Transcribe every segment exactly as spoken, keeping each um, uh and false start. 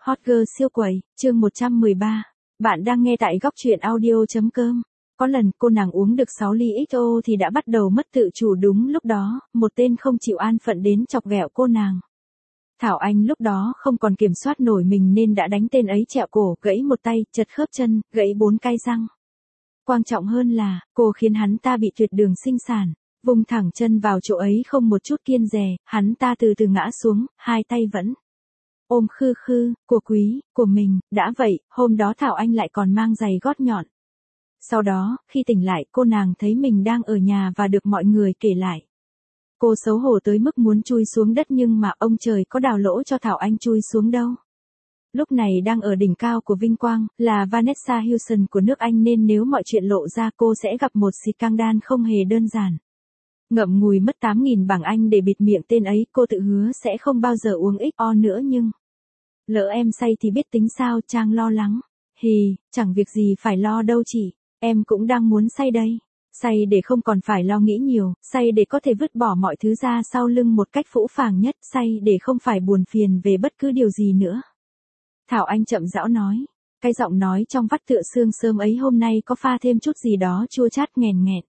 Hot girl siêu quẩy, chương một trăm mười ba. Bạn đang nghe tại góc truyện audio chấm com. Có lần cô nàng uống được sáu ly ích ô thì đã bắt đầu mất tự chủ, đúng lúc đó, một tên không chịu an phận đến chọc ghẹo cô nàng. Thảo Anh lúc đó không còn kiểm soát nổi mình nên đã đánh tên ấy trẹo cổ, gãy một tay, chật khớp chân, gãy bốn cái răng. Quan trọng hơn là, cô khiến hắn ta bị tuyệt đường sinh sản. Vùng thẳng chân vào chỗ ấy không một chút kiêng dè, hắn ta từ từ ngã xuống, hai tay vẫn ôm khư khư, của quý, của mình. Đã vậy, hôm đó Thảo Anh lại còn mang giày gót nhọn. Sau đó, khi tỉnh lại, cô nàng thấy mình đang ở nhà và được mọi người kể lại. Cô xấu hổ tới mức muốn chui xuống đất, nhưng mà ông trời có đào lỗ cho Thảo Anh chui xuống đâu. Lúc này đang ở đỉnh cao của vinh quang, là Vanessa Hudgens của nước Anh, nên nếu mọi chuyện lộ ra cô sẽ gặp một scandal không hề đơn giản. Ngậm ngùi mất tám nghìn bảng Anh để bịt miệng tên ấy, cô tự hứa sẽ không bao giờ uống ích o nữa, nhưng lỡ em say thì biết tính sao. Trang lo lắng. Hì, chẳng việc gì phải lo đâu chị, em cũng đang muốn say đây. Say để không còn phải lo nghĩ nhiều, say để có thể vứt bỏ mọi thứ ra sau lưng một cách phũ phàng nhất, say để không phải buồn phiền về bất cứ điều gì nữa. Thảo Anh chậm rãi nói. Cái giọng nói trong vắt tựa sương sớm ấy hôm nay có pha thêm chút gì đó chua chát nghèn nghẹn.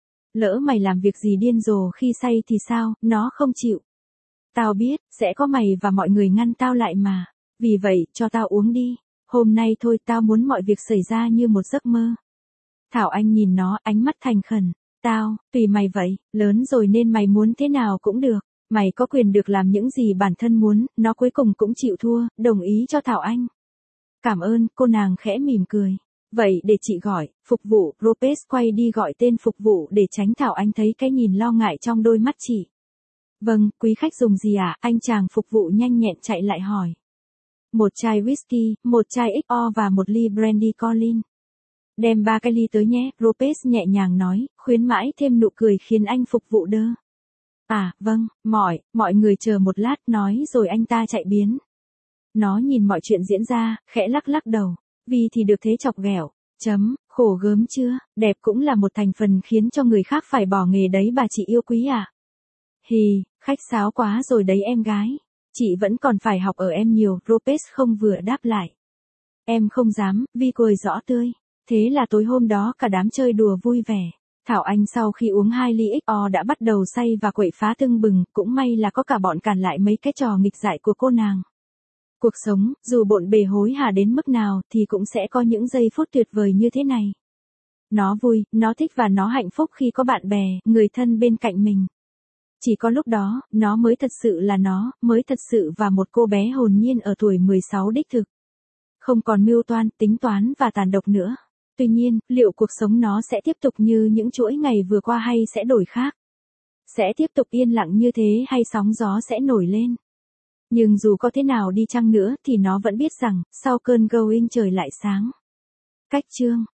Lỡ mày làm việc gì điên rồ khi say thì sao, nó không chịu. Tao biết, sẽ có mày và mọi người ngăn tao lại mà. Vì vậy, cho tao uống đi. Hôm nay thôi, tao muốn mọi việc xảy ra như một giấc mơ. Thảo Anh nhìn nó, ánh mắt thành khẩn. Tao, tùy mày vậy, lớn rồi nên mày muốn thế nào cũng được. Mày có quyền được làm những gì bản thân muốn. Nó cuối cùng cũng chịu thua, đồng ý cho Thảo Anh. Cảm ơn, cô nàng khẽ mỉm cười. Vậy để chị gọi, phục vụ. Lopez quay đi gọi tên phục vụ để tránh Thảo Anh thấy cái nhìn lo ngại trong đôi mắt chị. Vâng, quý khách dùng gì ạ? À? Anh chàng phục vụ nhanh nhẹn chạy lại hỏi. Một chai whisky, một chai ích o và một ly brandy Colin. Đem ba cái ly tới nhé, Lopez nhẹ nhàng nói, khuyến mãi thêm nụ cười khiến anh phục vụ đơ. À, vâng, mọi, mọi người chờ một lát, nói rồi anh ta chạy biến. Nó nhìn mọi chuyện diễn ra, khẽ lắc lắc đầu. Vì thì được thế chọc ghẹo. Chấm, khổ gớm chưa, đẹp cũng là một thành phần khiến cho người khác phải bỏ nghề đấy bà chị yêu quý à. Hì, khách sáo quá rồi đấy em gái. Chị vẫn còn phải học ở em nhiều, Lopez không vừa đáp lại. Em không dám, Vi cười rõ tươi. Thế là tối hôm đó cả đám chơi đùa vui vẻ. Thảo Anh sau khi uống hai ly ích o đã bắt đầu say và quậy phá tưng bừng, cũng may là có cả bọn cản lại mấy cái trò nghịch dại của cô nàng. Cuộc sống, dù bộn bề hối hả đến mức nào thì cũng sẽ có những giây phút tuyệt vời như thế này. Nó vui, nó thích và nó hạnh phúc khi có bạn bè, người thân bên cạnh mình. Chỉ có lúc đó, nó mới thật sự là nó, mới thật sự và một cô bé hồn nhiên ở tuổi mười sáu đích thực. Không còn mưu toan, tính toán và tàn độc nữa. Tuy nhiên, liệu cuộc sống nó sẽ tiếp tục như những chuỗi ngày vừa qua hay sẽ đổi khác? Sẽ tiếp tục yên lặng như thế hay sóng gió sẽ nổi lên? Nhưng dù có thế nào đi chăng nữa thì nó vẫn biết rằng, sau cơn going trời lại sáng. Cách chương